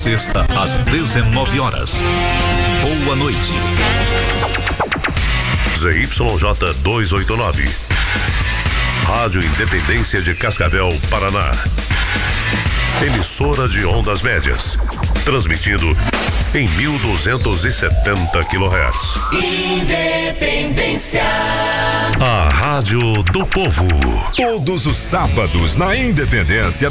Sexta, às 19 horas. Boa noite. ZYJ 289. Rádio Independência de Cascavel, Paraná. Emissora de ondas médias. Transmitindo em 1270 kHz. Independência. A Rádio do Povo. Todos os sábados na Independência.